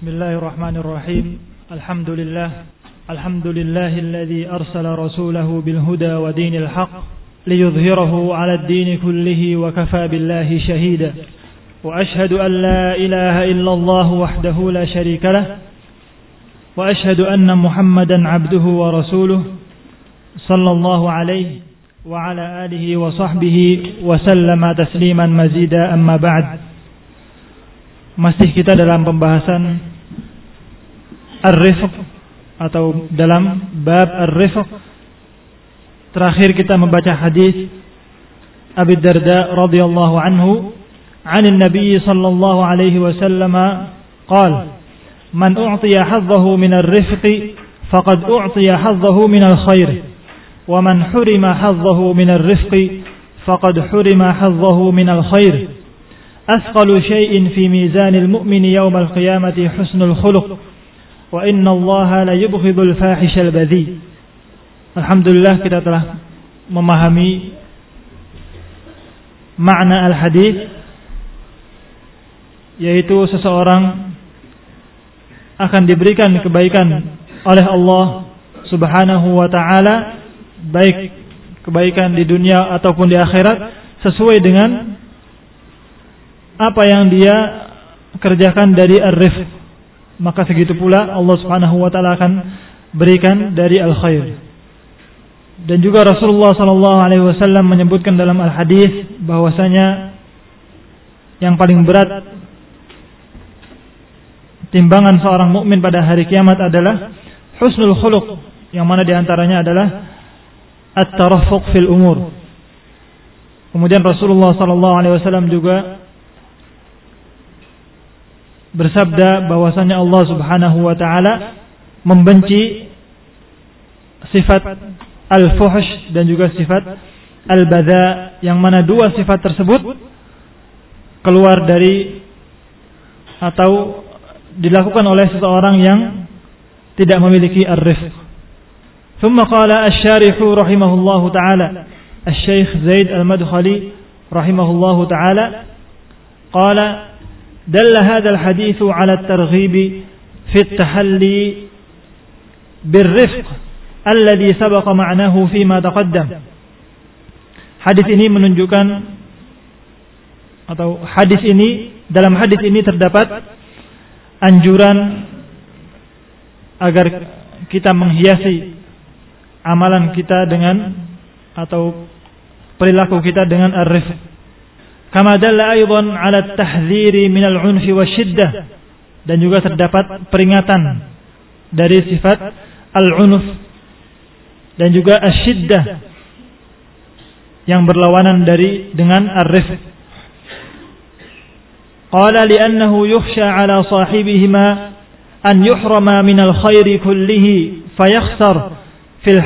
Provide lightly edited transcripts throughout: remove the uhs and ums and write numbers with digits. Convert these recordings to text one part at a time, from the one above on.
Bismillahirrahmanirrahim. Alhamdulillahilladzi arsala rasulahu bil huda wa dinil haqq liyudhhirahu 'ala ad-din kullihi wa kafaa billahi shahida. Wa ashhadu an la ilaha illallah wahdahu la sharika lah wa ashhadu anna Muhammadan 'abduhu wa rasuluhu sallallahu alaihi wa ala alihi wa sahbihi wa sallama tasliman mazida, amma ba'd. Masih kita dalam pembahasan Ar-Rifq atau dalam bab Ar-Rifq. Terakhir kita membaca hadis Abi Darda radhiyallahu anhu, "'Anin Nabi sallallahu alaihi wasallam qala, man u'tiya haddahu min ar-rifqi faqad u'tiya haddahu min al-khair, wa man hurima haddahu min ar-rifqi faqad hurima haddahu min al-khair. Asqalu syai'in fi mizanil mu'mini yawmal qiyamati husnul khuluq. Wa inna Allaha la yubghidul fahishal badhi." Alhamdulillah, kita telah memahami makna al-hadis, yaitu seseorang akan diberikan kebaikan oleh Allah Subhanahu wa ta'ala, baik kebaikan di dunia ataupun di akhirat, sesuai dengan apa yang dia kerjakan dari ar-rifq. Maka segitu pula Allah Subhanahu wa ta'ala akan berikan dari al-khair. Dan juga Rasulullah sallallahu alaihi wasallam menyebutkan dalam al-hadis bahwasanya yang paling berat timbangan seorang mukmin pada hari kiamat adalah husnul khuluq, yang mana diantaranya adalah at-tarafuq fil umur. Kemudian Rasulullah sallallahu alaihi wasallam juga bersabda bahwasanya Allah Subhanahu wa ta'ala membenci sifat al-fuhsh dan juga sifat al-badha, yang mana dua sifat tersebut keluar dari atau dilakukan oleh seseorang yang tidak memiliki ar-rifq. Thumma qala asy-syarihu rahimahullahu ta'ala, Asy-Syaikh Zaid Al-Madkhali rahimahullahu ta'ala, qala دل هذا الحديث على الترغيب في التحلي بالرفق الذي سبق معناه فيما تقدم. Hadis ini menunjukkan, atau dalam hadis ini terdapat anjuran agar kita menghiasi amalan kita dengan, atau perilaku kita dengan ar-rifq. Kama dalla aidan 'ala at-tahdhiri min al-'unfi wasyiddah, dan juga terdapat peringatan dari sifat al-'unf dan juga asyiddah yang berlawanan dengan ar-rifq. Qala li'annahu yukhsha 'ala sahibihima an yuhrama min al-khairi kullihi fayakhsar fil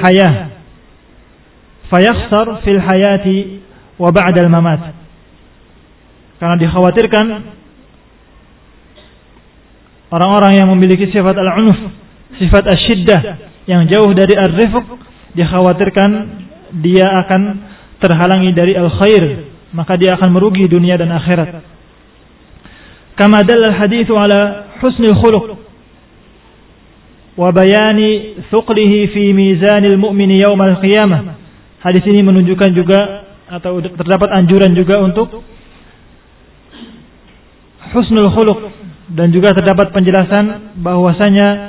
hayati wa ba'da al-mamat. Karena dikhawatirkan orang-orang yang memiliki sifat al-'unf, sifat asyiddah yang jauh dari ar-rifq, dikhawatirkan dia akan terhalangi dari al-khair, maka dia akan merugi dunia dan akhirat. Kama dalla al-haditsu ala husnil khuluq wa bayani thuqlihi fi mizanil mu'mini yaumal qiyamah. Hadis ini menunjukkan juga, atau terdapat anjuran juga untuk husnul khuluq, dan juga terdapat penjelasan bahwasanya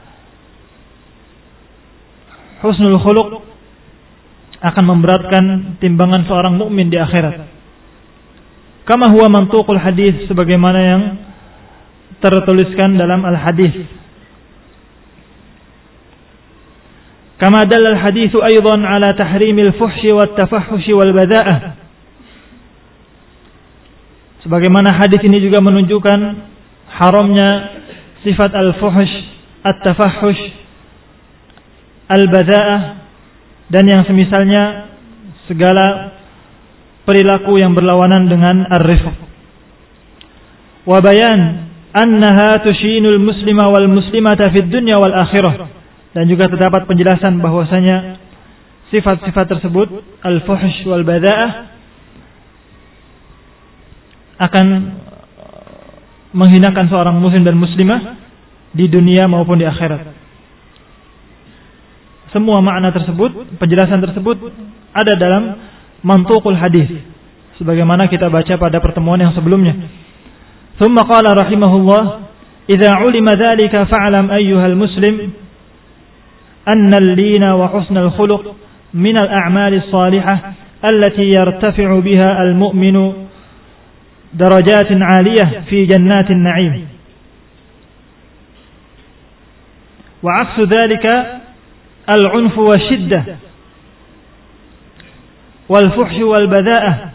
husnul khuluq akan memberatkan timbangan seorang mukmin di akhirat. Kama huwa mantuqul hadis, sebagaimana yang tertuliskan dalam al-hadis. Kama dalla al-haditsu aidan ala tahrimil fuhshi wat tafahhushi wal bada'ah. Sebagaimana hadis ini juga menunjukkan haramnya sifat al-fuhsh, at-tafahhush, al-bada'ah, dan yang semisalnya, segala perilaku yang berlawanan dengan ar-rifq. Wa bayan annaha tushinul muslima wal muslimata fid dunya wal akhirah, dan juga terdapat penjelasan bahwasanya sifat-sifat tersebut, al-fuhsh wal bada'ah, akan menghinakan seorang muslim dan muslimah di dunia maupun di akhirat. Semua makna tersebut, penjelasan tersebut ada dalam mantuqul hadis, sebagaimana kita baca pada pertemuan yang sebelumnya. Thumma qala rahimahullah, idza ulima dzalika fa'lam ayyuhal muslim anna al-lina wa husnal khuluq min al-a'mali as-salihah allati yartafi'u biha al-mu'minu darajatin 'aliyah fi jannatin na'im. Wa 'aksu dzalika al-'unfu wash-shiddah wal-fuhsh wal-badha'ah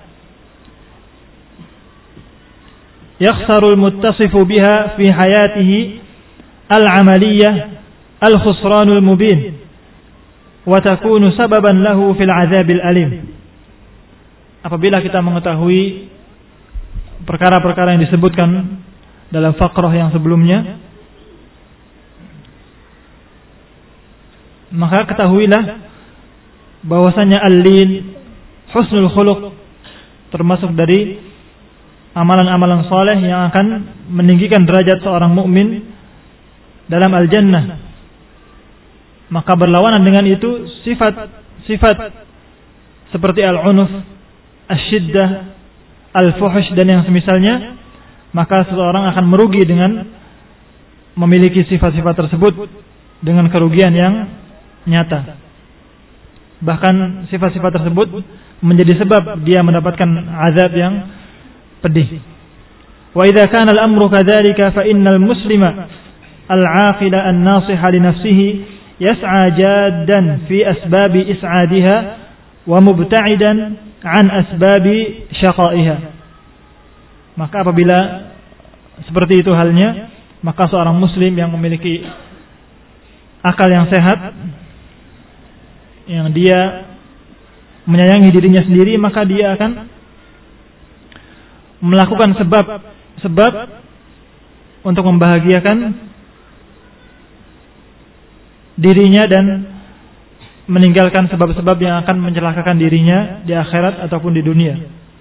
يخسر المتصف بها في حياته العملية الخسران المبين وتكون سببا له في العذاب الأليم. Apabila kita mengetahui perkara-perkara yang disebutkan dalam faqrah yang sebelumnya, maka ketahuilah bahwasanya al-lin, husnul khuluq, termasuk dari amalan-amalan saleh yang akan meninggikan derajat seorang mukmin dalam al-jannah. Maka berlawanan dengan itu sifat-sifat seperti al-unuf, asy-syiddah, al-fuhsh dan yang semisalnya, maka seseorang akan merugi dengan memiliki sifat-sifat tersebut dengan kerugian yang nyata. Bahkan sifat-sifat tersebut menjadi sebab dia mendapatkan azab yang pedih. Wa idza kana al-amru kadzalika fa innal muslima al-'aqila an-nasiha li nafsihi yas'a jaddan fi asbabi is'adiha wa mubta'idan 'an asbabi syaqaiha. Maka apabila seperti itu halnya, maka seorang muslim yang memiliki akal yang sehat, yang dia menyayangi dirinya sendiri, maka dia akan melakukan sebab untuk membahagiakan dirinya dan meninggalkan sebab-sebab yang akan mencelakakan dirinya di akhirat ataupun di dunia.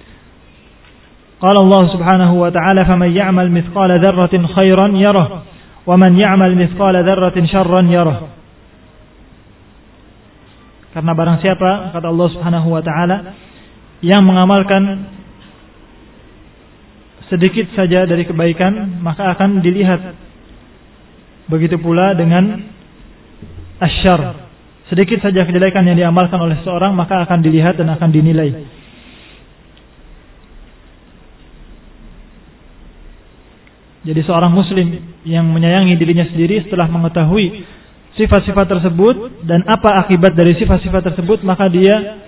Qala Allah Subhanahu wa ta'ala, "Faman ya'mal mithqala dzarratin khairan yarah, wa man ya'mal mithqala dzarratin syarran yarah." Karena barang siapa, kata Allah Subhanahu wa ta'ala, yang mengamalkan sedikit saja dari kebaikan, maka akan dilihat. Begitu pula dengan asyar, sedikit saja kejelekan yang diamalkan oleh seorang, maka akan dilihat dan akan dinilai. Jadi seorang muslim yang menyayangi dirinya sendiri, setelah mengetahui sifat-sifat tersebut dan apa akibat dari sifat-sifat tersebut, maka dia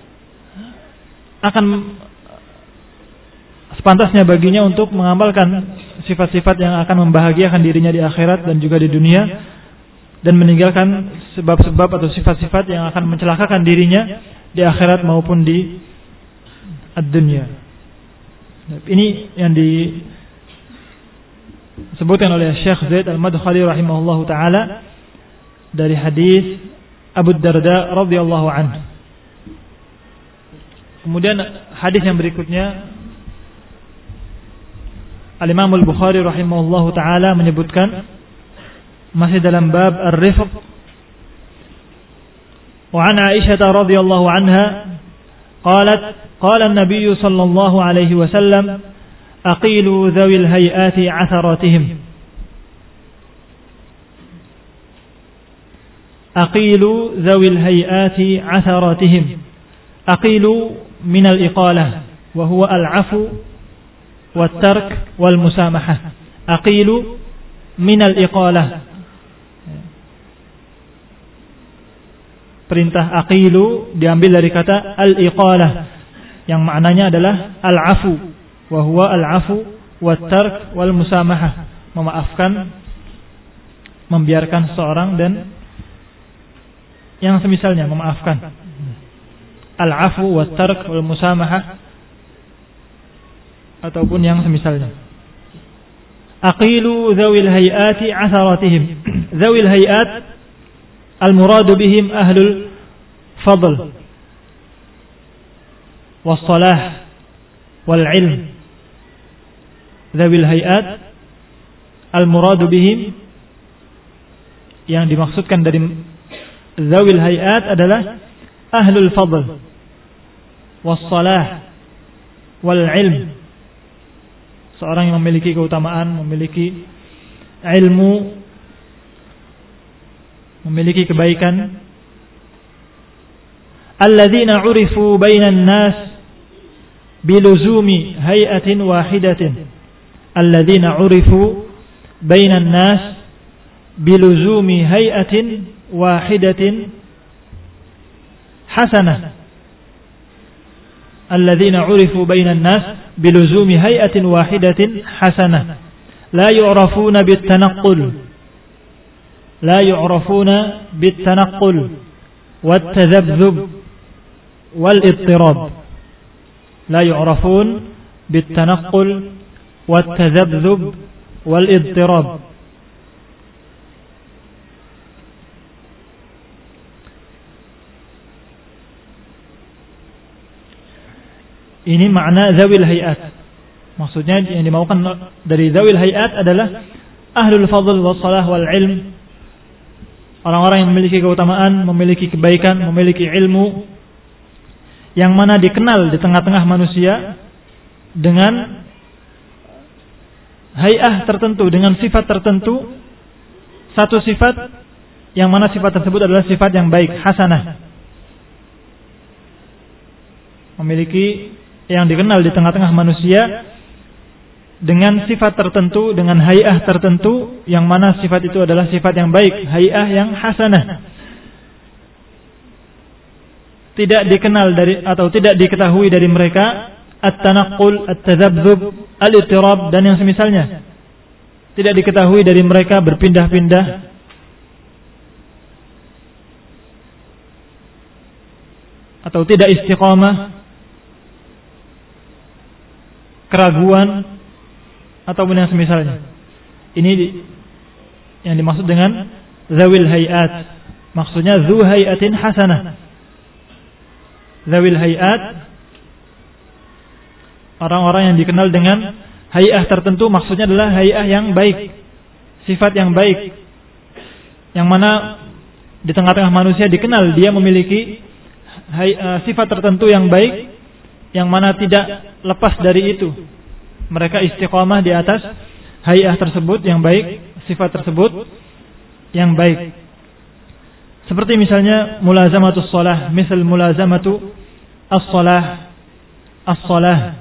akan sepantasnya baginya untuk mengamalkan sifat-sifat yang akan membahagiakan dirinya di akhirat dan juga di dunia, dan meninggalkan sebab-sebab atau sifat-sifat yang akan mencelakakan dirinya di akhirat maupun di dunia. Ini yang disebutkan oleh Syekh Zaid Al-Madkhali rahimahullahu taala dari hadis Abu Darda radhiyallahu anhu. Kemudian hadis yang berikutnya, Al-Imam Al-Bukhari rahimahullahu ta'ala menyebutkan, masih dalam bab ar-rifq, wa an Aisyah radhiyallahu anha qalat qala an-nabiy sallallahu alaihi wasallam aqilu dhawil hayati 'atharatihim, aqilu dhawil hayati 'atharatihim. Aqilu min al-iqalah wa huwa al-'afwu wat-tark wal-musamahah. Aqilu min al-iqalah, perintah aqilu diambil dari kata al-iqalah yang maknanya adalah al-'afu, wa huwa al-'afu wat-tark wal-musamahah, memaafkan, membiarkan seorang dan yang semisalnya, memaafkan. Al-'afu wat-tark wal-musamahah ataupun yang semisalnya. Aqilu dzawil hayati 'atharatihim. Dzawil hayat al-muradu bihim ahlul fadl was-salah wal-'ilm. Dzawil hayat al-muradu bihim yang dimaksudkan dari zawil hayat adalah ahlul fadl wassalah wal ilm. Seorang yang memiliki keutamaan, memiliki ilmu, memiliki kebaikan. Alladzina urifu bainan nas biluzumi hay'atin wahidatin. Alladzina urifu bainan nas biluzumi hay'atin wahidatin hasanah. Alladzina urifu bainan nas biluzumi hay'atin wahidatin hasanah. La yu'rafuna bittanaqqul. La yu'rafuna bittanaqqul wattadhabdhub والاضطراب. لا يعرفون بالتنقل والتذبذب والاضطراب. Ini makna zawil hayat. Maksudnya yang dimaukan dari zawil hayat adalah ahlul fadl wassalah wal ilm. Orang-orang yang memiliki keutamaan, memiliki kebaikan, memiliki ilmu, yang mana dikenal di tengah-tengah manusia dengan hay'ah tertentu, dengan sifat tertentu, satu sifat yang mana sifat tersebut adalah sifat yang baik, hasanah. Memiliki yang dikenal di tengah-tengah manusia dengan sifat tertentu, dengan hay'ah tertentu, yang mana sifat itu adalah sifat yang baik, hay'ah yang hasanah. Tidak dikenal dari atau tidak diketahui dari mereka at-tanaqqul, at-tadhabdhub, al-ittirab dan yang semisalnya. Tidak diketahui dari mereka berpindah-pindah atau tidak istiqamah, keraguan ataupun yang semisalnya. Ini yang dimaksud dengan zawil hayat. Maksudnya dzu hayatin hasanah. Zawil hayat, orang-orang yang dikenal dengan hay'ah tertentu, maksudnya adalah hay'ah yang baik, sifat yang baik, yang mana di tengah-tengah manusia dikenal dia memiliki sifat tertentu yang baik, yang mana tidak lepas dari itu. Mereka istiqamah di atas hay'ah tersebut yang baik, sifat tersebut yang baik. Seperti misalnya mulazamatus shalah, misal mulazamatu as-shalah, as-shalah,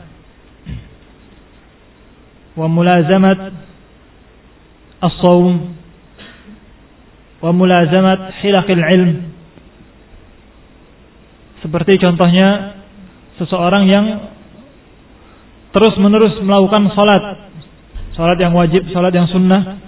wa mulazamat as-shaum, wa mulazamat hilaqil ilm. Seperti contohnya seseorang yang terus-menerus melakukan salat yang wajib, salat yang sunnah,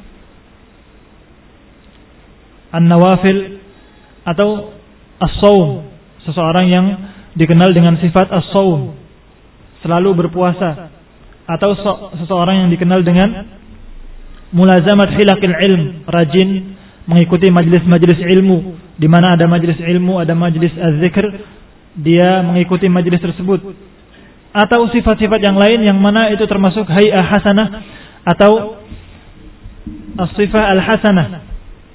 an-nawafil, atau as-shaum, seseorang yang dikenal dengan sifat as-shaum, selalu berpuasa, atau seseorang yang dikenal dengan mulazamat hilaqil ilm, rajin mengikuti majlis-majlis ilmu, di mana ada majlis ilmu, ada majlis az-zikr, dia mengikuti majlis tersebut. Atau sifat-sifat yang lain yang mana itu termasuk hay'ah hasanah atau as-sifah al-hasanah.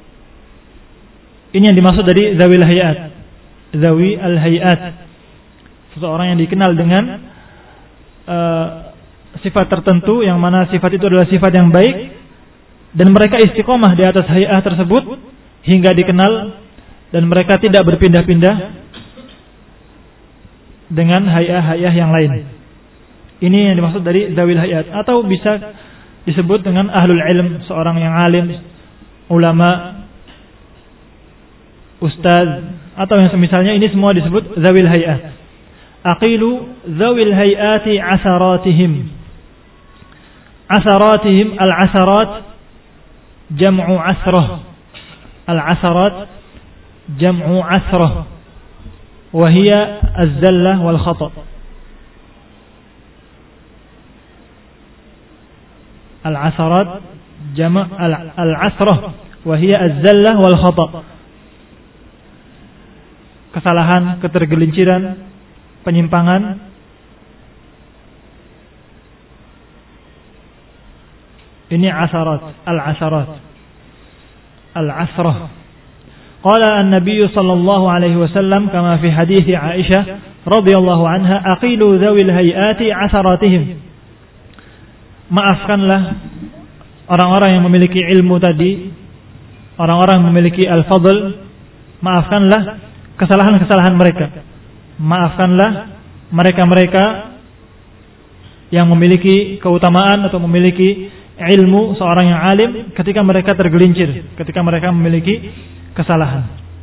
Ini yang dimaksud dari zawil hayat. Zawi al-hayat, seseorang yang dikenal dengan sifat tertentu, yang mana sifat itu adalah sifat yang baik, dan mereka istiqomah di atas hay'ah tersebut hingga dikenal, dan mereka tidak berpindah-pindah dengan hay'ah-hay'ah yang lain. Ini yang dimaksud dari zawil hayat. Atau bisa disebut dengan ahlul ilm, seorang yang alim, ulama, ustaz, atau yang semisalnya. Ini semua disebut zawil hayat. Aqilu zawil hayati asaratihim. Asaratihim, al-asarat jam'u asrah. Al-asarat jam'u asrah, wa hiya az-zallah wal khata'. Al-asarat jama' al-asrah wa hiya az-zallah wal khata'. Kesalahan, ketergelinciran, penyimpangan. Ini asarat, al-asarat. al-asrah. Qala an-nabiy sallallahu alaihi wasallam kama fi hadits Aisyah radhiyallahu anha, aqilu dzawil hayati asaratihim. Maafkanlah orang-orang yang memiliki ilmu tadi, orang-orang yang memiliki al-fadl, maafkanlah kesalahan-kesalahan mereka. Maafkanlah mereka-mereka yang memiliki keutamaan atau memiliki ilmu, seorang yang alim, ketika mereka tergelincir, ketika mereka memiliki kesalahan.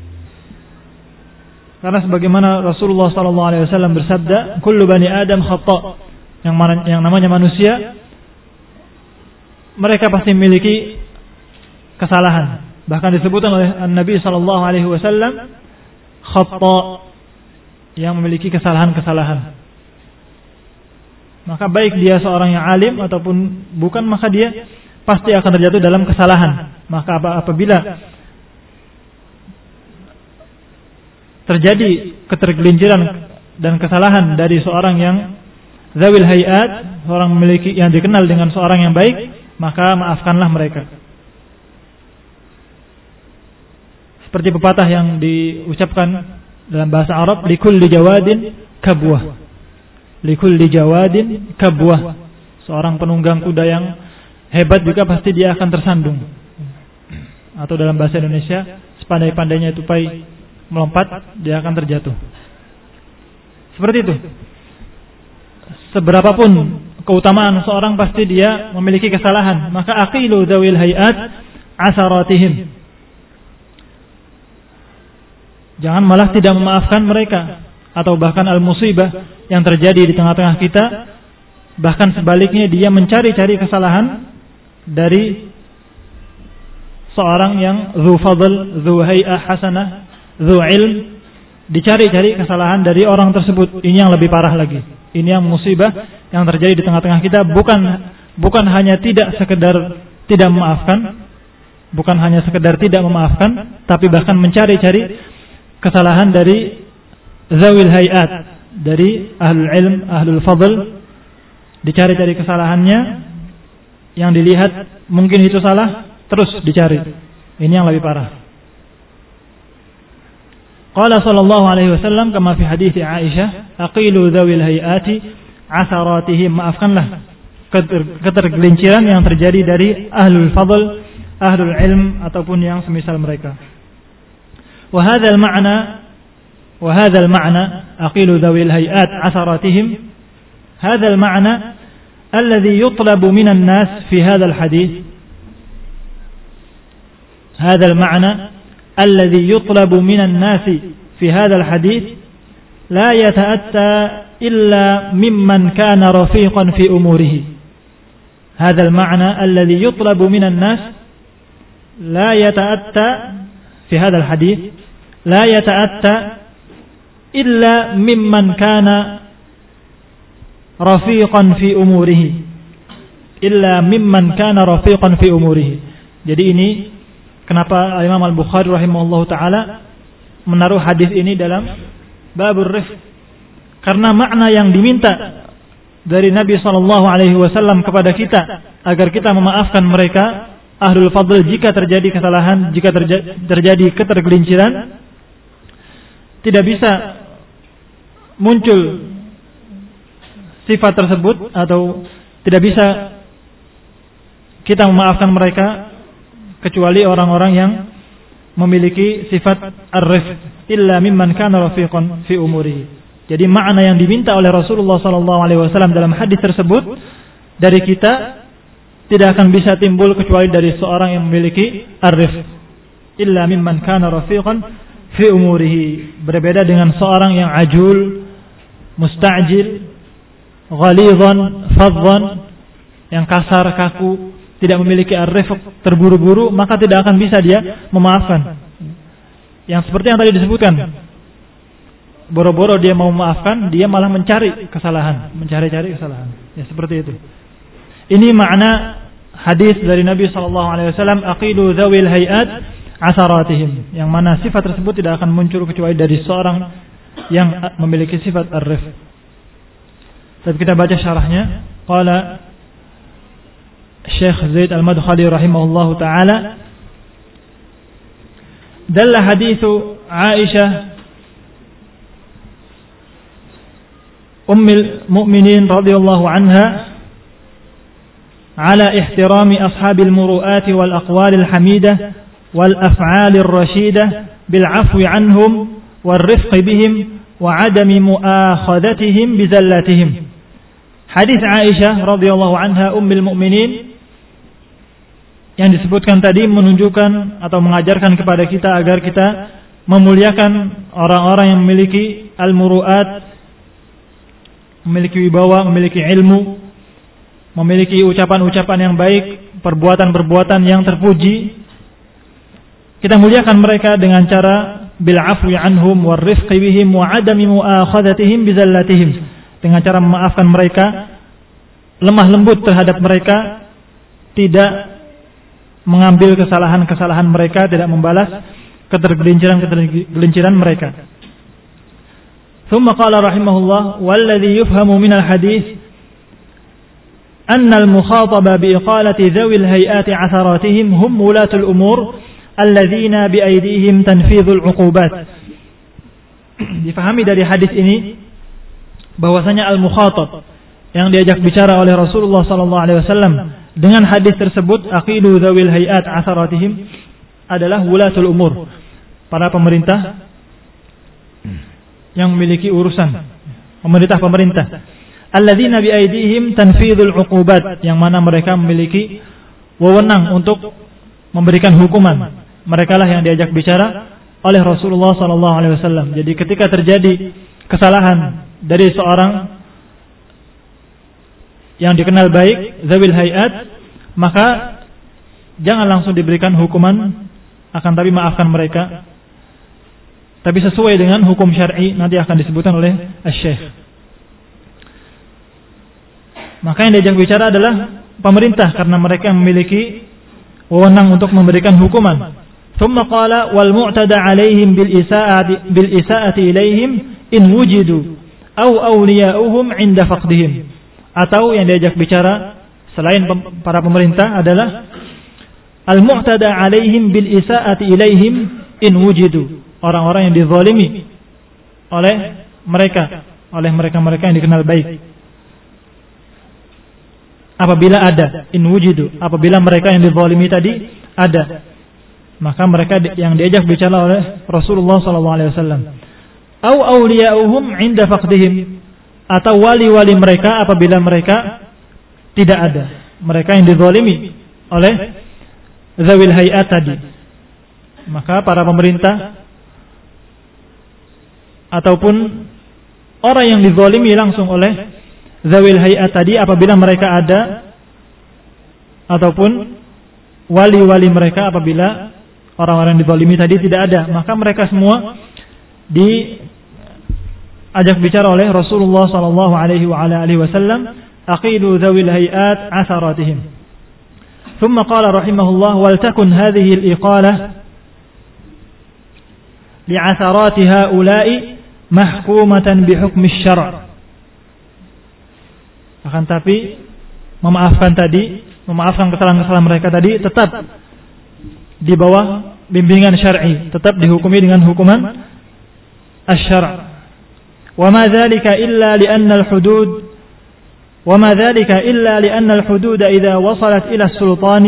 Karena sebagaimana Rasulullah SAW bersabda, kullu bani Adam khata', yang namanya manusia, mereka pasti memiliki kesalahan. Bahkan disebutkan oleh Nabi SAW khata', yang memiliki kesalahan-kesalahan. Maka baik dia seorang yang alim ataupun bukan, maka dia pasti akan terjatuh dalam kesalahan. Maka apabila terjadi ketergelinciran dan kesalahan dari seorang yang zawil hayat, seorang memiliki yang dikenal dengan seorang yang baik, maka maafkanlah mereka. Seperti pepatah yang diucapkan dalam bahasa Arab, likulli jawadin kabwah. Likulli jawadin kabwah. Seorang penunggang kuda yang hebat juga pasti dia akan tersandung. Atau dalam bahasa Indonesia, sepandai-pandainya tupai melompat, dia akan terjatuh. Seperti itu. Seberapapun keutamaan seorang, pasti dia memiliki kesalahan. Maka aqilu dzawil hayat asaratihim. Jangan malah tidak memaafkan mereka, atau bahkan al-musibah yang terjadi di tengah-tengah kita, bahkan sebaliknya dia mencari-cari kesalahan dari seorang yang dzu fadl, dzu hay'ah hasanah, dzu ilm, dicari-cari kesalahan dari orang tersebut. Ini yang lebih parah lagi. Ini yang musibah yang terjadi di tengah-tengah kita, bukan hanya tidak sekedar tidak memaafkan, bukan hanya sekedar tidak memaafkan, tapi bahkan mencari-cari kesalahan dari zawil hayat, dari ahlul ilm, ahlul fadl, dicari-cari kesalahannya, yang dilihat mungkin itu salah, terus dicari. Ini yang lebih parah. Qala sallallahu alaihi wasallam kama fi hadits Aisyah, aqilu zawil hayati asaratihim, maafkanlah ketergelinciran yang terjadi dari ahlul fadl, ahlul ilm ataupun yang semisal mereka. وهذا المعنى أقيل ذوي الهيئات عثراتهم، هذا المعنى الذي يطلب من الناس في هذا الحديث، هذا المعنى الذي يطلب من الناس في هذا الحديث لا يتأتى إلا ممن كان رفيقا في أموره. هذا المعنى الذي يطلب من الناس لا يتأتى في هذا الحديث لا يتأتى إلا ممن كان رفيقا في أموره إلا ممن كان رفيقا في أموره. Jadi ini kenapa Imam Al-Bukhari rahimahullahu taala menaruh hadis ini dalam babur rifq, karena makna yang diminta dari Nabi sallallahu alaihi wasallam kepada kita agar kita memaafkan mereka ahlul fadl jika terjadi kesalahan, jika terjadi ketergelinciran, tidak bisa muncul sifat tersebut, atau tidak bisa kita memaafkan mereka kecuali orang-orang yang memiliki sifat ar-rifq, illa mimman kana rafiqan fi umurihi. Jadi makna yang diminta oleh Rasulullah SAW dalam hadis tersebut dari kita tidak akan bisa timbul kecuali dari seorang yang memiliki ar-rifq, illa mimman kana rafiqan fi umurihi. Berbeda dengan seorang yang ajul, musta'jil, ghalidhan, fadhan, yang kasar, kaku, tidak memiliki ar-rifq, terburu-buru, maka tidak akan bisa dia memaafkan. Yang seperti yang tadi disebutkan, boro-boro dia mau memaafkan, dia malah mencari kesalahan, mencari-cari kesalahan. Ya seperti itu. Ini makna hadis dari Nabi SAW, aqilu dzawil hayat asaratihim, yang mana sifat tersebut tidak akan muncul kecuali dari seorang yang memiliki sifat ar-rifq. Tapi kita baca syarahnya. Qala Syekh Zaid Al-Madkhali rahimahullahu taala, dalla hadithu Aisyah Ummul Mukminin radhiyallahu anha ala ihtirami ashabil muru'ati wal aqwalil hamidah wal af'alir rashidah bil afwi anhum wal rifqi bihim wa adami mu'akhadhatihim bizallatihim. Hadis Aisyah radhiyallahu anha Ummul Mukminin yang disebutkan tadi menunjukkan atau mengajarkan kepada kita agar kita memuliakan orang-orang yang memiliki al-muru'at, memiliki wibawa, memiliki ilmu, memiliki ucapan-ucapan yang baik, perbuatan-perbuatan yang terpuji. Kita muliakan mereka dengan cara bil afwi anhum war rifqi bihim wa adami mu'akhadhatihim bizallatihim, dengan cara memaafkan mereka, lemah lembut terhadap mereka, tidak mengambil kesalahan-kesalahan mereka, tidak membalas ketergelinciran mereka. Thumma qala rahimahullah walladhi yufhamu minal hadis anna al-mukhataba biiqalati dhawil hay'ati 'atharatihim hum wulatul umur alladhina biaydihim tanfidhul 'uqubat. Difahami dari hadis ini bahwasanya al-mukhatab yang diajak bicara oleh Rasulullah sallallahu alaihi wasallam dengan hadis tersebut aqilu dzawil hayat atharatihim adalah wulatul umur, para pemerintah yang memiliki urusan, pemerintah alladzina bi aidihim tanfidul uqubat, yang mana mereka memiliki wewenang untuk memberikan hukuman. Mereka lah yang diajak bicara oleh Rasulullah sallallahu alaihi wasallam. Jadi ketika terjadi kesalahan dari seorang yang dikenal baik, zawil hayat, maka jangan langsung diberikan hukuman, akan tapi maafkan mereka, tapi sesuai dengan hukum syar'i nanti akan disebutkan oleh Asy-Syaikh. Maka yang diajak bicara adalah pemerintah, karena mereka memiliki wewenang untuk memberikan hukuman. Tsumma qala wal mu'tada 'alaihim bil isaa'ati ilaihim in wujidu aw awliya'uhum 'inda faqdihim. Atau yang diajak bicara selain para pemerintah adalah al-mu'tada 'alaihim bil isaa'ati ilaihim in wujidu, orang-orang yang dizalimi oleh mereka yang dikenal baik. Apabila ada, in wujidu, apabila mereka yang dizalimi tadi ada, maka mereka yang diajak bicara oleh Rasulullah sallallahu alaihi wasallam. Au awliya'uhum 'inda faqdihim, atau wali-wali mereka apabila mereka tidak ada, mereka yang dizalimi oleh zawil hayat tadi. Maka para pemerintah ataupun orang yang dizalimi langsung oleh zawil hayat tadi apabila mereka ada, ataupun wali-wali mereka apabila orang-orang yang dizalimi tadi tidak ada, maka mereka semua diajak bicara oleh Rasulullah sallallahu alaihi wasallam aqilu dzawil hayat atharatihim. Thumma qala rahimahullah wal takun hadhihi al-iqalah li'atharati haula'i mahkumatan bihukmi asy-syar'. Akan tapi memaafkan kesalahan-kesalahan mereka tadi tetap di bawah bimbingan syar'i, tetap dihukumi dengan hukuman asy-syar'. وما ذلك إلا لأن الحدود إذا وصلت إلى السلطان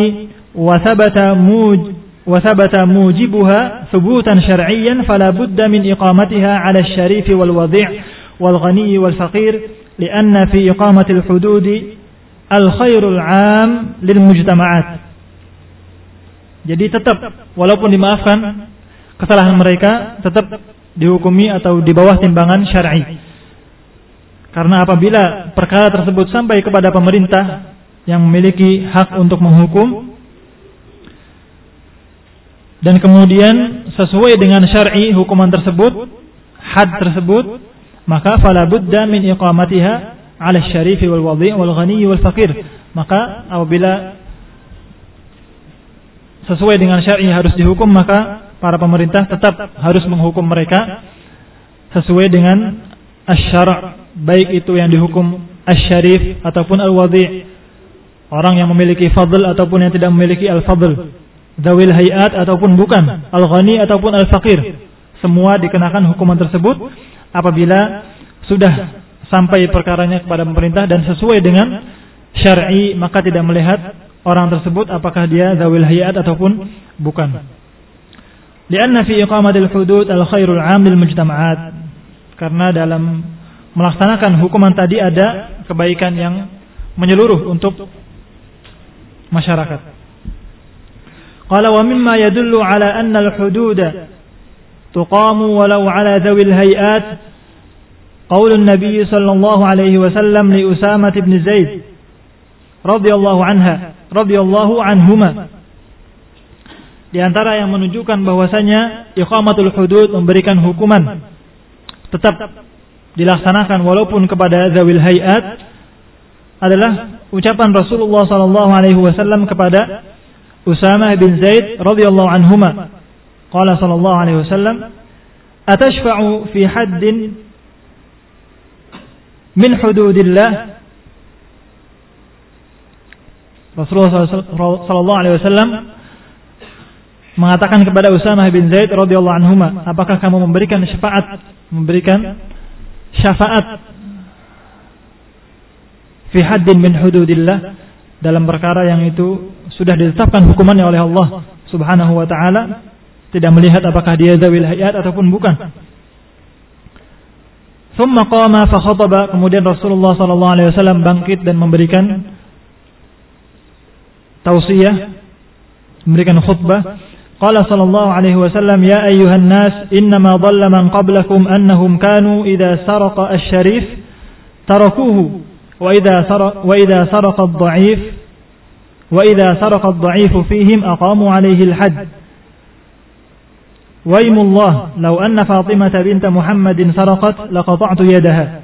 وثبت موجبها ثبوتا شرعيا فلا بد من إقامتها على الشريف والوضيع والغني والفقير لأن في إقامة الحدود الخير العام للمجتمعات. Jadi tetap walaupun dimaafkan kesalahan mereka, tetap dihukumi atau di bawah timbangan syar'i. Karena apabila perkara tersebut sampai kepada pemerintah yang memiliki hak untuk menghukum dan kemudian sesuai dengan syar'i hukuman tersebut, had tersebut, maka fala budda min iqamatiha 'ala asy-syarif wal wadi' wal ghani wal faqir. Maka apabila sesuai dengan syar'i harus dihukum, maka para pemerintah tetap harus menghukum mereka sesuai dengan asy-syara', baik itu yang dihukum asy-syarif ataupun al-wadi', orang yang memiliki fadl ataupun yang tidak memiliki al-fadl. dzawil hayat ataupun bukan, al-ghani ataupun al-faqir, semua dikenakan hukuman tersebut apabila sudah sampai perkaranya kepada pemerintah dan sesuai dengan syar'i, maka tidak melihat orang tersebut apakah dia dzawil hayat ataupun bukan. Lianna fi iqamatil hudud al-khairul 'am lil mujtama'at, karena dalam melaksanakan hukuman tadi ada kebaikan yang menyeluruh untuk masyarakat. Qala wa mimma yadullu ala anna al-hudud tuqamu walau ala dhawil hayat qaulun nabiy sallallahu alaihi wasallam li Usamah bin Zaid radhiyallahu anhuma. Di antara yang menunjukkan bahwasanya iqamatul hudud, memberikan hukuman, tetap dilaksanakan walaupun kepada dzawil hayat, adalah ucapan Rasulullah sallallahu alaihi wasallam kepada Usamah bin Zaid radhiyallahu anhuma. Qala sallallahu alaihi wasallam, "Atashfa'u fi haddin min hududillah?" Rasulullah sallallahu alaihi wasallam mengatakan kepada Usamah bin Zaid radhiyallahu anhuma, apakah kamu memberikan syafaat fi haddin min hududillah, dalam perkara yang itu sudah ditetapkan hukumannya oleh Allah Subhanahu wa taala, tidak melihat apakah dia dzawil hayat ataupun bukan. Thumma qama fa khataba, kemudian Rasulullah sallallahu alaihi wasallam bangkit dan memberikan tausiyah, memberikan khutbah. Qala sallallahu alaihi wasallam, ya ayyuhan nas, innama dhalla man qablakum annahum kanu idza saraqa asy-syarif tarakuhu wa idza saraqa ad-dha'if wa idza saraqa ad-dha'if fihim aqamu alaihi al-hadd. Wa imullah law anna Fatimah bint Muhammadin saraqat laqata'tu yadaha.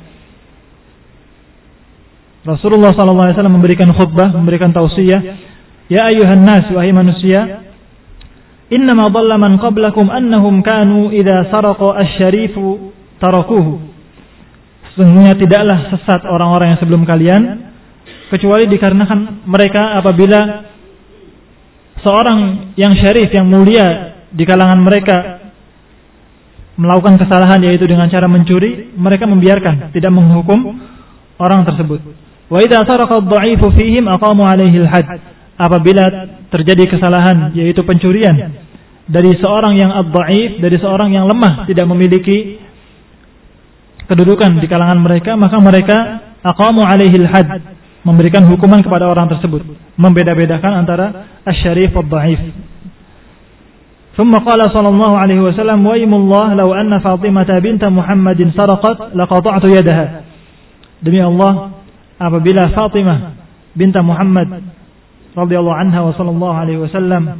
Rasulullah sallallahu alaihi wasallam memberikan khutbah, memberikan tausiyah, ya ayyuhan nas, wahai manusia, innama dhalla man qablakum annahum kanu idza saraqa asy-syarifu tarakuhu. Sesungguhnya tidaklah sesat orang-orang yang sebelum kalian, kecuali dikarenakan mereka apabila seorang yang syarif, yang mulia di kalangan mereka melakukan kesalahan, yaitu dengan cara mencuri, mereka membiarkan, tidak menghukum orang tersebut. Wa idza saraqa ad-dha'ifu fihim aqamu 'alaihi al-hadd. Apabila terjadi kesalahan, yaitu pencurian, dari seorang yang ad-dha'if, dari seorang yang lemah, tidak memiliki kedudukan di kalangan mereka, maka mereka aqamu 'alaihi al-hadd, memberikan hukuman kepada orang tersebut, membeda-bedakan antara asy-syarif wad-dha'if. ثم قال صلى الله عليه وسلم, وَإِمُ اللَّهِ لَوْ أَنَّ فَاطِمَةَ بِنْتَ مُحَمَّدٍ سَرَقَتْ لَقَطَعْتُ يَدَهَا. Demi Allah, apabila Fatimah bint Muhammad radhiyallahu anha wa sallallahu alaihi wasallam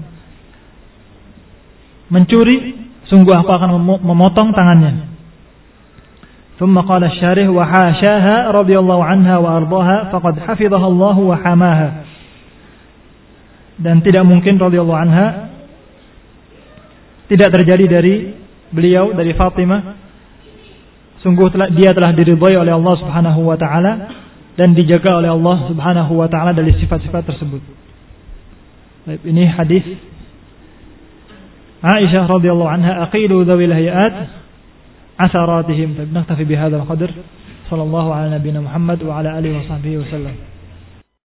mencuri, sungguh aku akan memotong tangannya. ثم قال الشارح وحاشاها رضي الله عنها وأرضاها فقد حفظها الله وحماها. Dan tidak mungkin radhiyallahu anha, tidak terjadi dari beliau, dari Fatimah, sungguh dia telah diridhai oleh Allah Subhanahu wa taala dan dijaga oleh Allah Subhanahu wa taala dari sifat-sifat tersebut. Baik, ini hadis Aisyah radhiyallahu anha, aqilu dzawil hayat asaratihim. Naktafi bihadzal qadr. Sallallahu ala nabiyyina Muhammad wa ala alihi wa sahbihi wasallam.